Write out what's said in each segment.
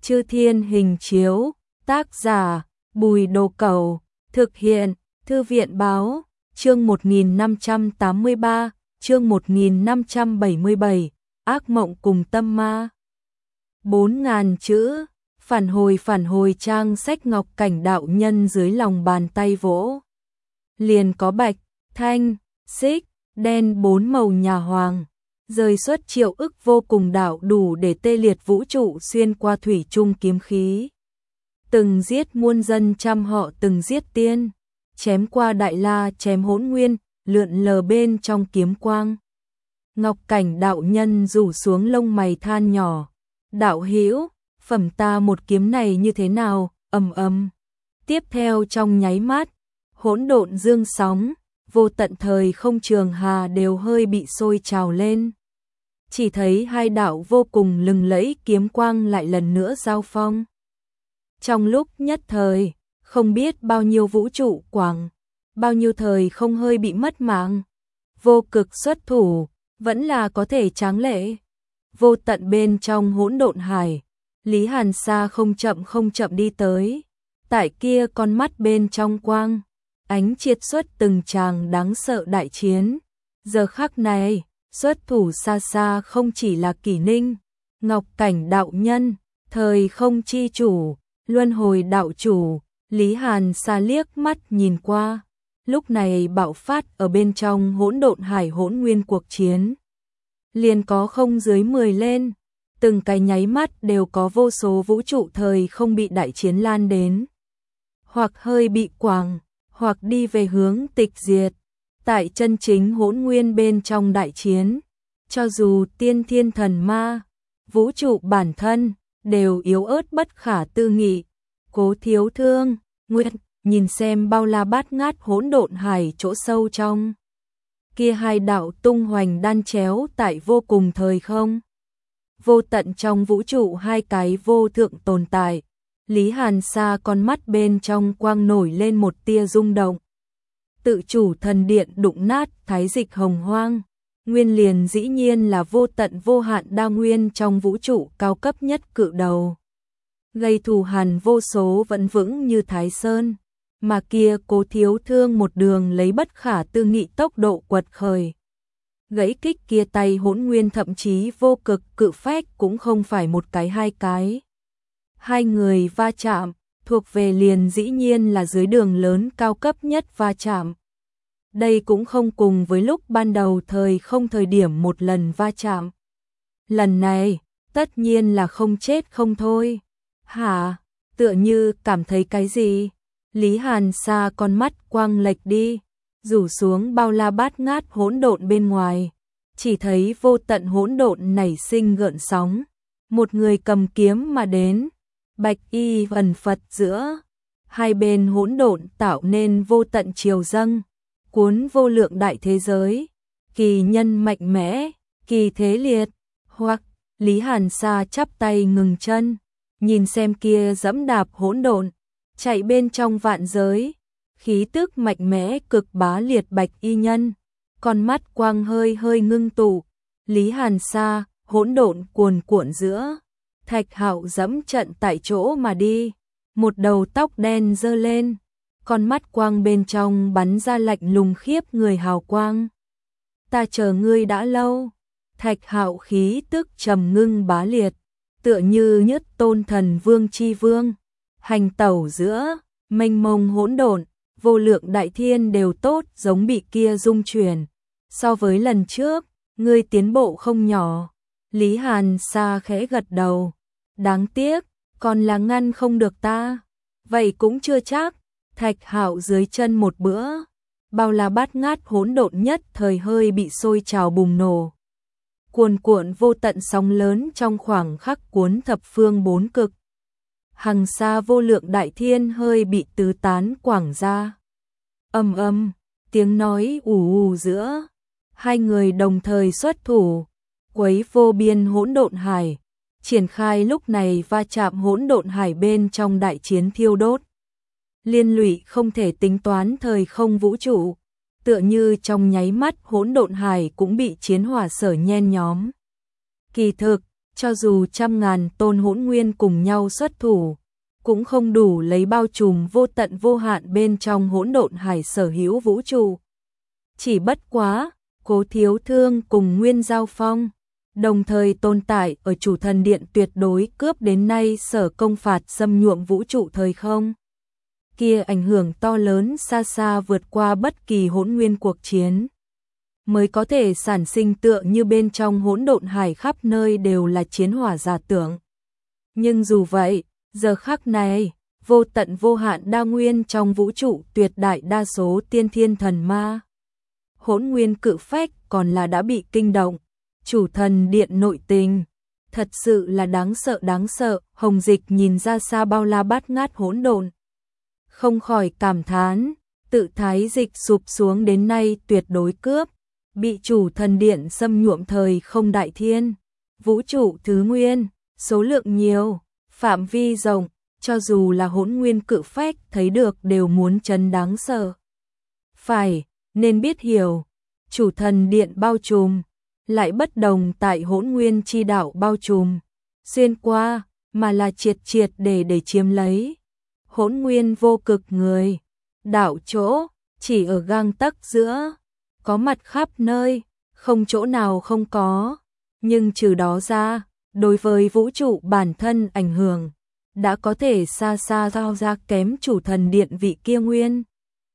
Chư Thiên Hình Chiếu, tác giả Bùi Đồ Cẩu, thực hiện Thư viện Báo, chương 1583, chương 1577, ác mộng cùng tâm ma. 4.000 chữ, phản hồi trang sách Ngọc Cảnh đạo nhân dưới lòng bàn tay vỗ. Liền có bạch, thanh, xích, đen 4 màu nhà hoàng, rời xuất triệu ức vô cùng đạo đủ để tê liệt vũ trụ xuyên qua thủy chung kiếm khí. Từng giết muôn dân trăm họ từng giết tiên, chém qua đại la chém hỗn nguyên, lượn lờ bên trong kiếm quang. Ngọc Cảnh đạo nhân rủ xuống lông mày than nhỏ, đạo hữu, phẩm ta một kiếm này như thế nào, ầm ầm. Tiếp theo trong nháy mắt, hỗn độn dương sóng, vô tận thời không trường hà đều hơi bị sôi trào lên. Chỉ thấy hai đạo vô cùng lừng lẫy kiếm quang lại lần nữa giao phong. Trong lúc nhất thời, không biết bao nhiêu vũ trụ quảng, bao nhiêu thời không hơi bị mất mạng. Vô cực xuất thủ, vẫn là có thể tráng lệ. Vô tận bên trong hỗn độn hải, Lý Hàn Sa không chậm đi tới. Tại kia con mắt bên trong quang, ánh triệt xuất từng tràng đáng sợ đại chiến. Giờ khắc này, xuất thủ xa xa không chỉ là Kỷ Ninh, Ngọc Cảnh đạo nhân, thời không chi chủ, luân hồi đạo chủ. Lý Hàn Sa liếc mắt nhìn qua, lúc này bạo phát ở bên trong hỗn độn hải hỗn nguyên cuộc chiến. Liền có không dưới 10 lên, từng cái nháy mắt đều có vô số vũ trụ thời không bị đại chiến lan đến. Hoặc hơi bị quàng, hoặc đi về hướng tịch diệt. Tại chân chính hỗn nguyên bên trong đại chiến, cho dù tiên thiên thần ma, vũ trụ bản thân, đều yếu ớt bất khả tư nghị. Cố Thiếu Thương, Nguyệt, nhìn xem bao la bát ngát hỗn độn hải chỗ sâu trong. Kia hai đạo tung hoành đan chéo tại vô cùng thời không. Vô tận trong vũ trụ hai cái vô thượng tồn tại. Lý Hàn Sa con mắt bên trong quang nổi lên một tia rung động. Tự chủ thần điện đụng nát thái dịch hồng hoang. Nguyên liền dĩ nhiên là vô tận vô hạn đa nguyên trong vũ trụ cao cấp nhất cự đầu. Gây thù hằn vô số vẫn vững như Thái Sơn, mà kia Cố Thiếu Thương một đường lấy bất khả tư nghị tốc độ quật khởi. Gãy kích kia tay hỗn nguyên thậm chí vô cực cự phách cũng không phải một cái hai cái. Hai người va chạm, thuộc về liền dĩ nhiên là dưới đường lớn cao cấp nhất va chạm. Đây cũng không cùng với lúc ban đầu thời không thời điểm một lần va chạm. Lần này, tất nhiên là không chết không thôi. Hả? Tựa như cảm thấy cái gì? Lý Hàn Sa con mắt quang lệch đi, rủ xuống bao la bát ngát hỗn độn bên ngoài. Chỉ thấy vô tận hỗn độn nảy sinh gợn sóng. Một người cầm kiếm mà đến, bạch y vần phật giữa. Hai bên hỗn độn tạo nên vô tận triều dâng, cuốn vô lượng đại thế giới. Kỳ nhân mạnh mẽ, kỳ thế liệt. Hoặc, Lý Hàn Sa chắp tay ngừng chân, nhìn xem kia dẫm đạp hỗn độn, chạy bên trong vạn giới, khí tức mạnh mẽ cực bá liệt bạch y nhân, con mắt quang hơi ngưng tụ. Lý Hàn Sa, hỗn độn cuồn cuộn giữa, Thạch Hạo dẫm trận tại chỗ mà đi, một đầu tóc đen giơ lên, con mắt quang bên trong bắn ra lạnh lùng khiếp người hào quang. Ta chờ ngươi đã lâu. Thạch Hạo khí tức trầm ngưng bá liệt, tựa như nhất tôn thần vương chi vương, hành tẩu giữa mênh mông hỗn độn, vô lượng đại thiên đều tốt giống bị kia rung chuyển. So với lần trước, ngươi tiến bộ không nhỏ. Lý Hàn Sa khẽ gật đầu, đáng tiếc, còn là ngăn không được ta. Vậy cũng chưa chắc. Thạch Hạo dưới chân một bữa, bao la bát ngát hỗn độn nhất thời hơi bị sôi trào bùng nổ. Cuồn cuộn vô tận sóng lớn trong khoảng khắc cuốn thập phương bốn cực. Hằng xa vô lượng đại thiên hơi bị tứ tán quảng ra. Ầm ầm, tiếng nói ù giữa. Hai người đồng thời xuất thủ, quấy vô biên hỗn độn hải. Triển khai lúc này va chạm hỗn độn hải bên trong đại chiến thiêu đốt. Liên lụy không thể tính toán thời không vũ trụ. Tựa như trong nháy mắt hỗn độn hải cũng bị chiến hỏa sở nhen nhóm. Kỳ thực, cho dù trăm ngàn tôn hỗn nguyên cùng nhau xuất thủ, cũng không đủ lấy bao trùm vô tận vô hạn bên trong hỗn độn hải sở hữu vũ trụ. Chỉ bất quá, Cố Thiếu Thương cùng Nguyên Giao Phong đồng thời tồn tại ở Chủ Thần Điện tuyệt đối cướp đến nay sở công phạt xâm nhuộm vũ trụ thời không. Kia ảnh hưởng to lớn xa xa vượt qua bất kỳ hỗn nguyên cuộc chiến. Mới có thể sản sinh tựa như bên trong hỗn độn hải khắp nơi đều là chiến hỏa giả tưởng. Nhưng dù vậy, giờ khắc này, vô tận vô hạn đa nguyên trong vũ trụ tuyệt đại đa số tiên thiên thần ma. Hỗn nguyên cự phách còn là đã bị kinh động. Chủ Thần Điện nội tình, thật sự là đáng sợ. Hồng Dịch nhìn ra xa bao la bát ngát hỗn độn, không khỏi cảm thán, tự thái dịch sụp xuống đến nay tuyệt đối cướp, bị Chủ Thần Điện xâm nhuộm thời không đại thiên, vũ trụ thứ nguyên, số lượng nhiều, phạm vi rộng, cho dù là hỗn nguyên cự phách thấy được đều muốn chấn đáng sợ. Phải, nên biết hiểu, Chủ Thần Điện bao trùm, lại bất đồng tại hỗn nguyên chi đạo bao trùm, xuyên qua, mà là triệt để chiếm lấy. Hỗn nguyên vô cực người, đạo chỗ, chỉ ở gang tấc giữa, có mặt khắp nơi, không chỗ nào không có, nhưng trừ đó ra, đối với vũ trụ bản thân ảnh hưởng, đã có thể xa giao ra kém Chủ Thần Điện vị kia nguyên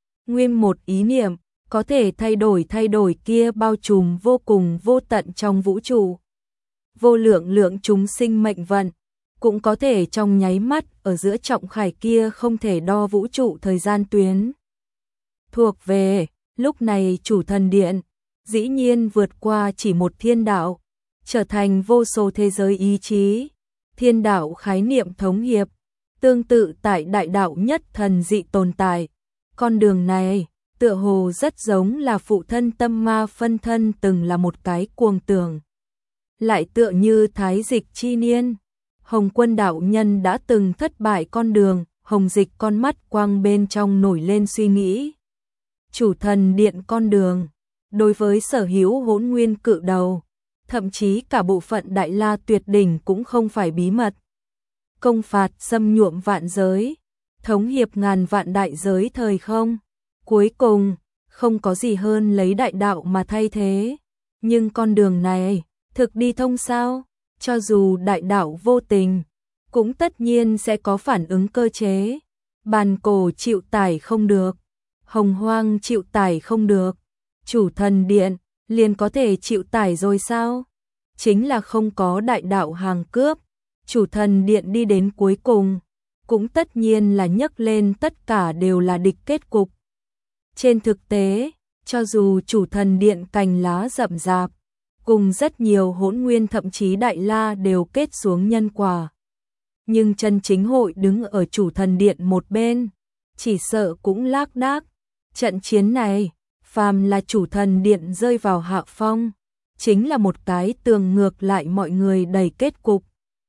một ý niệm, có thể thay đổi kia bao trùm vô cùng vô tận trong vũ trụ. Vô lượng chúng sinh mệnh vận, cũng có thể trong nháy mắt ở giữa trọng khải kia không thể đo vũ trụ thời gian tuyến. Thuộc về, lúc này Chủ Thần Điện, dĩ nhiên vượt qua chỉ một thiên đạo, trở thành vô số thế giới ý chí, thiên đạo khái niệm thống hiệp, tương tự tại đại đạo nhất thần dị tồn tại. Con đường này, tựa hồ rất giống là phụ thân tâm ma phân thân từng là một cái cuồng tưởng. Lại tựa như thái dịch chi niên, Hồng Quân đạo nhân đã từng thất bại con đường, Hồng Dịch con mắt quang bên trong nổi lên suy nghĩ. Chủ Thần Điện con đường, đối với sở hữu hỗn nguyên cự đầu, thậm chí cả bộ phận Đại La tuyệt đỉnh cũng không phải bí mật. Công phạt xâm nhuộm vạn giới, thống hiệp ngàn vạn đại giới thời không. Cuối cùng, không có gì hơn lấy đại đạo mà thay thế. Nhưng con đường này, thực đi thông sao? Cho dù đại đạo vô tình, cũng tất nhiên sẽ có phản ứng cơ chế. Bàn cổ chịu tải không được, hồng hoang chịu tải không được, Chủ Thần Điện liền có thể chịu tải rồi sao? Chính là không có đại đạo hàng cướp, Chủ Thần Điện đi đến cuối cùng, cũng tất nhiên là nhấc lên tất cả đều là địch kết cục. Trên thực tế, cho dù Chủ Thần Điện cành lá rậm rạp, cùng rất nhiều hỗn nguyên thậm chí Đại La đều kết xuống nhân quả. Nhưng chân chính hội đứng ở Chủ Thần Điện một bên, chỉ sợ cũng lác đác. Trận chiến này, phàm là Chủ Thần Điện rơi vào hạ phong, chính là một cái tường ngược lại mọi người đầy kết cục.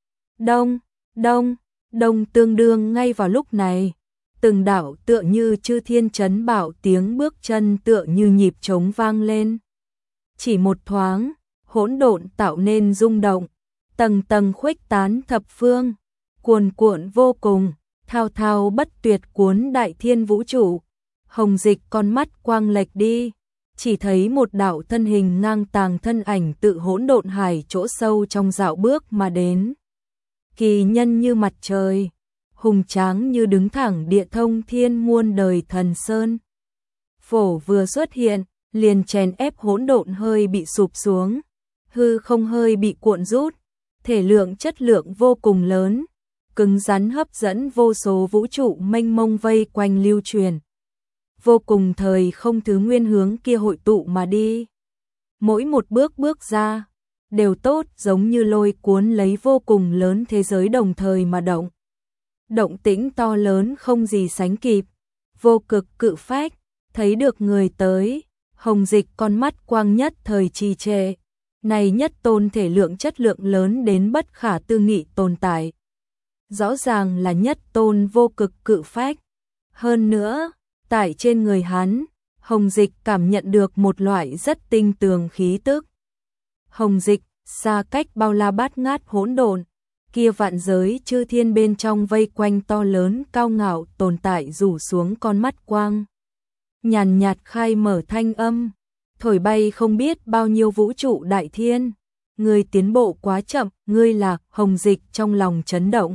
Đông tương đương ngay vào lúc này. Từng đạo tựa như chư thiên chấn bạo tiếng bước chân tựa như nhịp trống vang lên. Chỉ một thoáng, hỗn độn tạo nên rung động, tầng tầng khuếch tán thập phương, cuồn cuộn vô cùng, thao thao bất tuyệt cuốn đại thiên vũ trụ. Hồng Dịch con mắt quang lệch đi, chỉ thấy một đạo thân hình ngang tàng thân ảnh tự hỗn độn hải chỗ sâu trong dạo bước mà đến. Kỳ nhân như mặt trời, hùng tráng như đứng thẳng địa thông thiên muôn đời thần sơn. Phổ vừa xuất hiện, liền chèn ép hỗn độn hơi bị sụp xuống, hư không hơi bị cuộn rút, thể lượng chất lượng vô cùng lớn, cứng rắn hấp dẫn vô số vũ trụ mênh mông vây quanh lưu truyền. Vô cùng thời không thứ nguyên hướng kia hội tụ mà đi. Mỗi một bước ra, đều tốt giống như lôi cuốn lấy vô cùng lớn thế giới đồng thời mà động. Động tĩnh to lớn không gì sánh kịp, vô cực cự phách, thấy được người tới, Hồng Dịch con mắt quang nhất thời trì trệ. Này nhất tôn thể lượng chất lượng lớn đến bất khả tư nghị tồn tại. Rõ ràng là nhất tôn vô cực cự phách. Hơn nữa, tại trên người hắn, Hồng Dịch cảm nhận được một loại rất tinh tường khí tức. Hồng Dịch, xa cách bao la bát ngát hỗn độn, kia vạn giới chư thiên bên trong vây quanh to lớn cao ngạo tồn tại rủ xuống con mắt quang. Nhàn nhạt khai mở thanh âm, thổi bay không biết bao nhiêu vũ trụ đại thiên. Ngươi tiến bộ quá chậm, ngươi là Hồng Dịch trong lòng chấn động.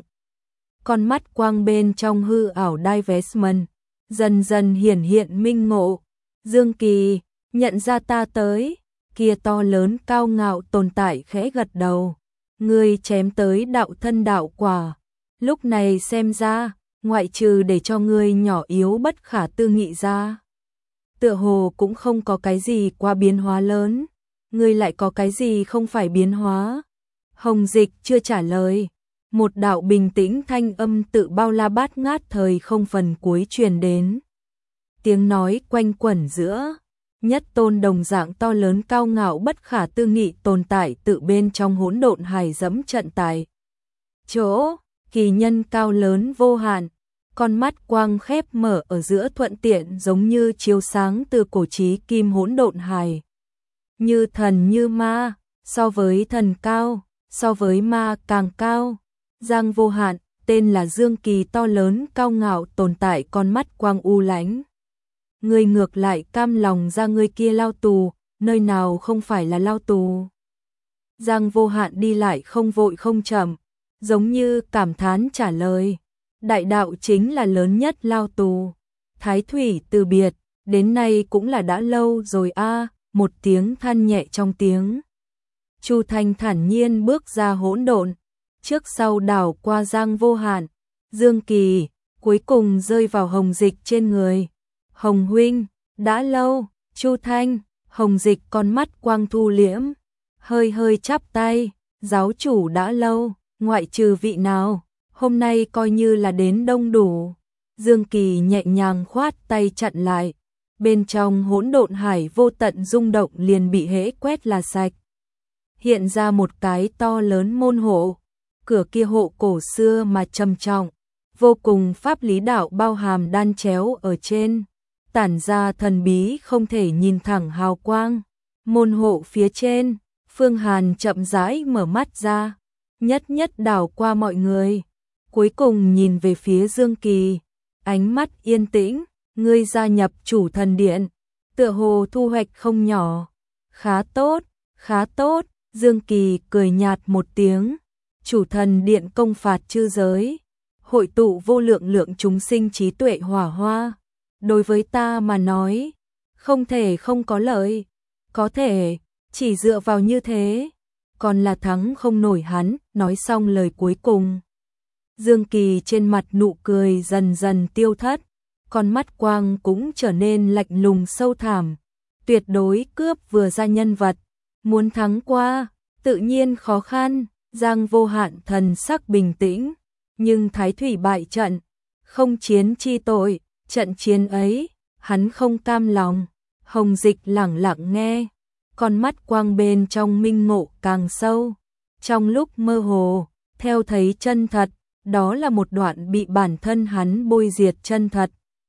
Con mắt quang bên trong hư ảo divestment, dần dần hiển hiện minh ngộ. Dương Kỳ, nhận ra ta tới, kia to lớn cao ngạo tồn tại khẽ gật đầu. Ngươi chém tới đạo thân đạo quả, lúc này xem ra, ngoại trừ để cho ngươi nhỏ yếu bất khả tư nghị ra. Tựa hồ cũng không có cái gì qua biến hóa lớn, ngươi lại có cái gì không phải biến hóa. Hồng Dịch chưa trả lời, một đạo bình tĩnh thanh âm tự bao la bát ngát thời không phần cuối truyền đến. Tiếng nói quanh quẩn giữa, nhất tôn đồng dạng to lớn cao ngạo bất khả tư nghị tồn tại tự bên trong hỗn độn hải dẫm trận tại chỗ, kỳ nhân cao lớn vô hạn, con mắt quang khép mở ở giữa thuận tiện giống như chiếu sáng từ cổ chí kim hỗn độn hải. Như thần như ma, so với thần cao, so với ma càng cao. Giang vô hạn, tên là Dương Kỳ to lớn cao ngạo tồn tại con mắt quang u lãnh. Ngươi ngược lại cam lòng ra ngươi kia lao tù, nơi nào không phải là lao tù. Giang vô hạn đi lại không vội không chậm, giống như cảm thán trả lời. Đại đạo chính là lớn nhất lao tù. Thái Thủy từ biệt, đến nay cũng là đã lâu rồi a. Một tiếng than nhẹ trong tiếng. Chu Thanh thản nhiên bước ra hỗn độn, trước sau đảo qua Giang vô hạn, Dương Kỳ, cuối cùng rơi vào Hồng Dịch trên người. Hồng huynh, đã lâu. Chu Thanh, Hồng Dịch con mắt quang thu liễm, hơi hơi chắp tay, giáo chủ đã lâu, ngoại trừ vị nào, hôm nay coi như là đến đông đủ. Dương Kỳ nhẹ nhàng khoát tay chặn lại, bên trong hỗn độn hải vô tận rung động liền bị hễ quét là sạch. Hiện ra một cái to lớn môn hộ, cửa kia hộ cổ xưa mà trầm trọng, vô cùng pháp lý đạo bao hàm đan chéo ở trên, tản ra thần bí không thể nhìn thẳng hào quang. Môn hộ phía trên, Phương Hàn chậm rãi mở mắt ra, nhất nhất đảo qua mọi người, cuối cùng nhìn về phía Dương Kỳ, ánh mắt yên tĩnh. Ngươi gia nhập chủ thần điện, tựa hồ thu hoạch không nhỏ. Khá tốt, khá tốt. Dương Kỳ cười nhạt một tiếng. Chủ thần điện công phạt chư giới, hội tụ vô lượng lượng chúng sinh trí tuệ hỏa hoa. Đối với ta mà nói, không thể không có lợi. Có thể, chỉ dựa vào như thế, còn là thắng không nổi hắn. Nói xong lời cuối cùng, Dương Kỳ trên mặt nụ cười dần dần tiêu thất, con mắt quang cũng trở nên lạnh lùng sâu thẳm. Tuyệt đối cướp vừa ra nhân vật, muốn thắng qua, tự nhiên khó khăn. Giang vô hạn thần sắc bình tĩnh, nhưng Thái Thủy bại trận, không chiến chi tội, trận chiến ấy, hắn không cam lòng. Hồng Dịch lẳng lặng nghe, con mắt quang bên trong minh ngộ càng sâu. Trong lúc mơ hồ, theo thấy chân thật, đó là một đoạn bị bản thân hắn bôi diệt chân thật.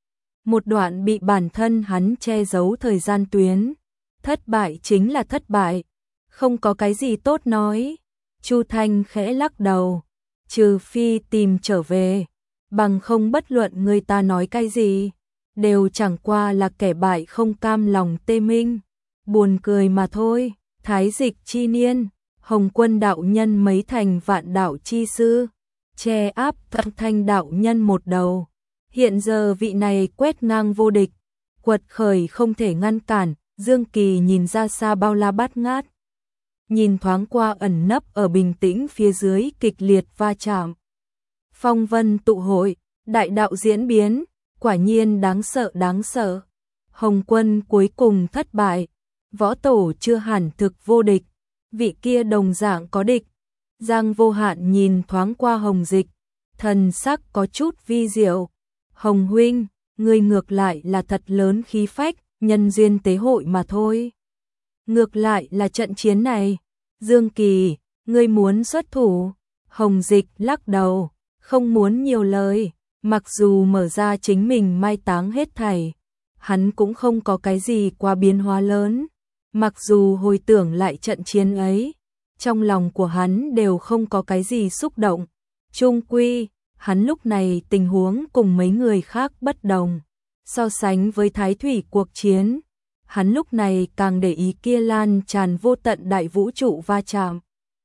Một đoạn bị bản thân hắn che giấu thời gian tuyến. Thất bại chính là thất bại, không có cái gì tốt nói. Chu Thanh khẽ lắc đầu, trừ phi tìm trở về, bằng không bất luận người ta nói cái gì, đều chẳng qua là kẻ bại không cam lòng tê minh. Buồn cười mà thôi. Thái Dịch chi niên, Hồng Quân đạo nhân mấy thành vạn đạo chi sư, che áp Thăng Thanh đạo nhân một đầu. Hiện giờ vị này quét ngang vô địch, quật khởi không thể ngăn cản. Dương Kỳ nhìn ra xa bao la bát ngát, nhìn thoáng qua ẩn nấp ở bình tĩnh phía dưới kịch liệt va chạm. Phong vân tụ hội, đại đạo diễn biến, quả nhiên đáng sợ đáng sợ. Hồng Quân cuối cùng thất bại, võ tổ chưa hẳn thực vô địch, vị kia đồng dạng có địch. Giang vô hạn nhìn thoáng qua Hồng Dịch, thần sắc có chút vi diệu. Hồng huynh, ngươi ngược lại là thật lớn khí phách, nhân duyên tế hội mà thôi. Ngược lại là trận chiến này, Dương Kỳ, ngươi muốn xuất thủ. Hồng Dịch lắc đầu, không muốn nhiều lời, mặc dù mở ra chính mình mai táng hết thảy, hắn cũng không có cái gì quá biến hóa lớn. Mặc dù hồi tưởng lại trận chiến ấy, trong lòng của hắn đều không có cái gì xúc động. Chung quy, hắn lúc này tình huống cùng mấy người khác bất đồng. So sánh với Thái Thủy cuộc chiến, hắn lúc này càng để ý kia lan tràn vô tận đại vũ trụ va chạm.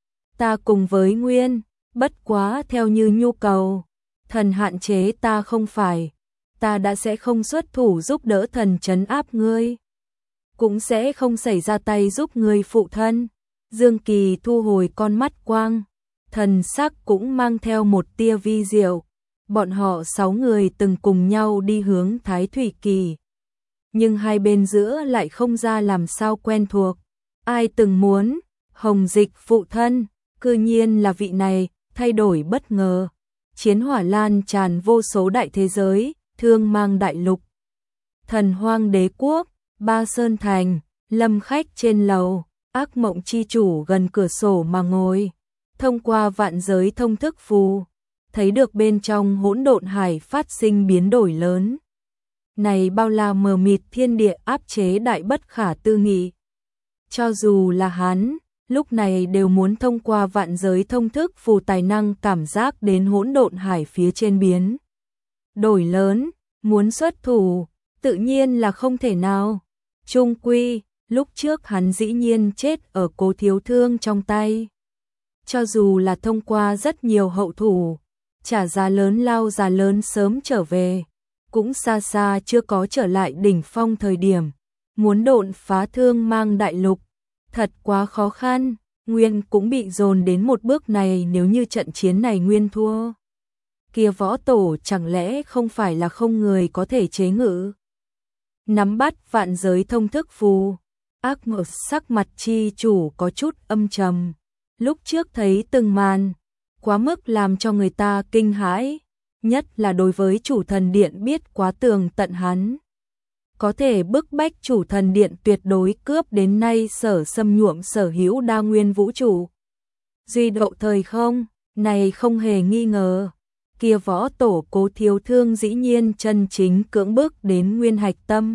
Ta cùng với Nguyên, bất quá theo như nhu cầu, thần hạn chế ta không phải, ta đã sẽ không xuất thủ giúp đỡ thần trấn áp ngươi, cũng sẽ không xảy ra tay giúp ngươi phụ thân. Dương Kỳ thu hồi con mắt quang, thần sắc cũng mang theo một tia vi diệu. Bọn họ 6 người từng cùng nhau đi hướng Thái Thủy Kỳ, nhưng hai bên giữa lại không ra làm sao quen thuộc. Ai từng muốn Hồng Dịch phụ thân, cư nhiên là vị này, thay đổi bất ngờ. Chiến hỏa lan tràn vô số đại thế giới, thương mang đại lục. Thần Hoang Đế quốc, Ba Sơn thành, lâm khách trên lầu, ác mộng chi chủ gần cửa sổ mà ngồi, thông qua vạn giới thông thức phù, thấy được bên trong hỗn độn hải phát sinh biến đổi lớn. Này bao la mờ mịt thiên địa áp chế đại bất khả tư nghị. Cho dù là hắn, lúc này đều muốn thông qua vạn giới thông thức phù tài năng cảm giác đến hỗn độn hải phía trên biến đổi lớn, muốn xuất thủ, tự nhiên là không thể nào. Chung quy, lúc trước hắn dĩ nhiên chết ở Cố Thiếu Thương trong tay. Cho dù là thông qua rất nhiều hậu thủ, trả giá lớn lao giá lớn sớm trở về, cũng xa xa chưa có trở lại đỉnh phong thời điểm. Muốn độn phá thương mang đại lục, thật quá khó khăn. Nguyên cũng bị dồn đến một bước này, nếu như trận chiến này Nguyên thua, kia võ tổ chẳng lẽ không phải là không người có thể chế ngự. Nắm bắt vạn giới thông thức phù, ác mộng sắc mặt chi chủ có chút âm trầm. Lúc trước thấy từng màn, quá mức làm cho người ta kinh hãi, nhất là đối với chủ thần điện biết quá tường tận hắn. Có thể bức bách chủ thần điện tuyệt đối cướp đến nay sở xâm nhuộm sở hữu đa nguyên vũ trụ. Duy độ thời không, này không hề nghi ngờ. Kia võ tổ Cố Thiếu Thương dĩ nhiên chân chính cưỡng bức đến nguyên hạch tâm.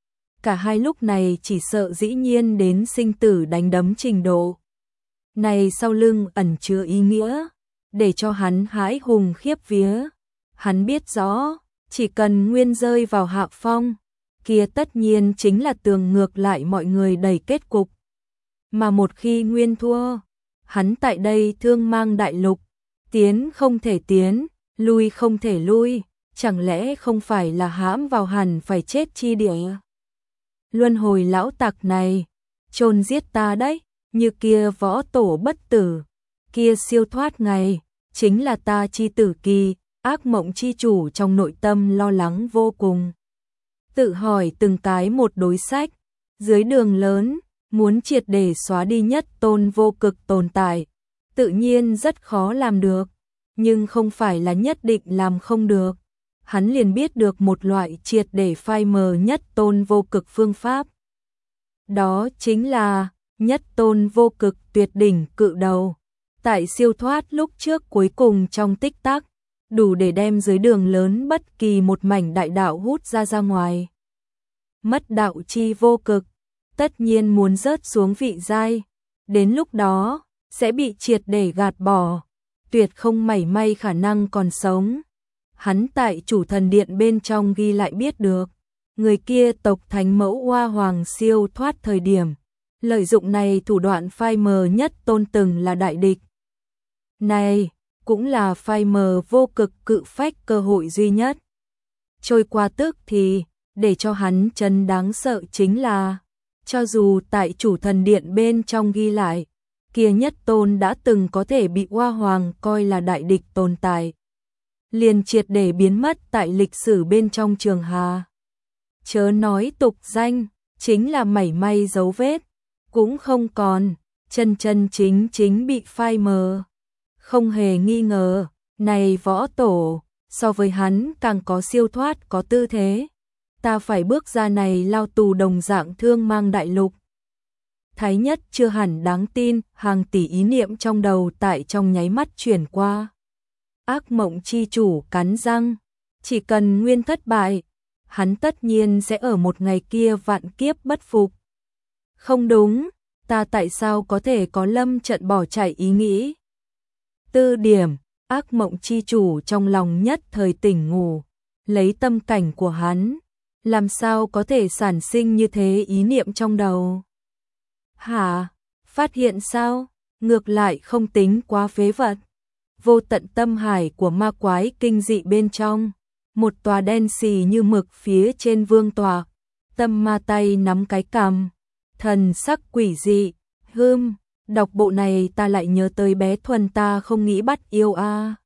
Cả hai lúc này chỉ sợ dĩ nhiên đến sinh tử đánh đấm trình độ. Này sau lưng ẩn chứa ý nghĩa, để cho hắn hãi hùng khiếp vía. Hắn biết rõ, chỉ cần Nguyên rơi vào hạ phong, kia tất nhiên chính là tường ngược lại mọi người đầy kết cục. Mà một khi Nguyên thua, hắn tại đây thương mang đại lục, tiến không thể tiến, lui không thể lui, chẳng lẽ không phải là hãm vào hẳn phải chết chi địa. Luân hồi lão tặc này, chôn giết ta đấy, như kia võ tổ bất tử, kia siêu thoát ngày, chính là ta chi tử kỳ. Ác mộng chi chủ trong nội tâm lo lắng vô cùng. Tự hỏi từng cái một đối sách, dưới đường lớn, muốn triệt để xóa đi nhất tôn vô cực tồn tại, tự nhiên rất khó làm được, nhưng không phải là nhất định làm không được. Hắn liền biết được một loại triệt để phai mờ nhất tôn vô cực phương pháp. Đó chính là nhất tôn vô cực tuyệt đỉnh cự đầu. Tại siêu thoát lúc trước cuối cùng trong tích tắc, đủ để đem dưới đường lớn bất kỳ một mảnh đại đạo hút ra ngoài. Mất đạo chi vô cực, tất nhiên muốn rớt xuống vị giai, đến lúc đó sẽ bị triệt để gạt bỏ, tuyệt không mảy may khả năng còn sống. Hắn tại chủ thần điện bên trong ghi lại biết được, người kia tộc thánh mẫu Hoa Hoàng siêu thoát thời điểm, lợi dụng này thủ đoạn phai mờ nhất tôn từng là đại địch. Này cũng là phai mờ vô cực cự phách cơ hội duy nhất. Trôi qua tức thì, để cho hắn chân đáng sợ chính là, cho dù tại chủ thần điện bên trong ghi lại, kia nhất tôn đã từng có thể bị Hoa Hoàng coi là đại địch tồn tại, liền triệt để biến mất tại lịch sử bên trong trường hà. Chớ nói tục danh, chính là mảy may dấu vết, cũng không còn, chân chân chính chính bị phai mờ. Không hề nghi ngờ, này võ tổ, so với hắn càng có siêu thoát có tư thế. Ta phải bước ra này lao tù đồng dạng thương mang đại lục. Thái nhất chưa hẳn đáng tin, hàng tỷ ý niệm trong đầu tại trong nháy mắt chuyển qua. Ác mộng chi chủ cắn răng, chỉ cần Nguyên thất bại, hắn tất nhiên sẽ ở một ngày kia vạn kiếp bất phục. Không đúng, ta tại sao có thể có lâm trận bỏ chạy ý nghĩ. Tư điểm, ác mộng chi chủ trong lòng nhất thời tỉnh ngủ, lấy tâm cảnh của hắn, làm sao có thể sản sinh như thế ý niệm trong đầu. Hả? Phát hiện sao? Ngược lại không tính quá phế vật. Vô tận tâm hải của ma quái kinh dị bên trong, một tòa đen xì như mực phía trên vương tòa, tâm ma tay nắm cái cằm, thần sắc quỷ dị. Đọc bộ này ta lại nhớ tới bé Thuần ta không nghĩ bắt yêu a.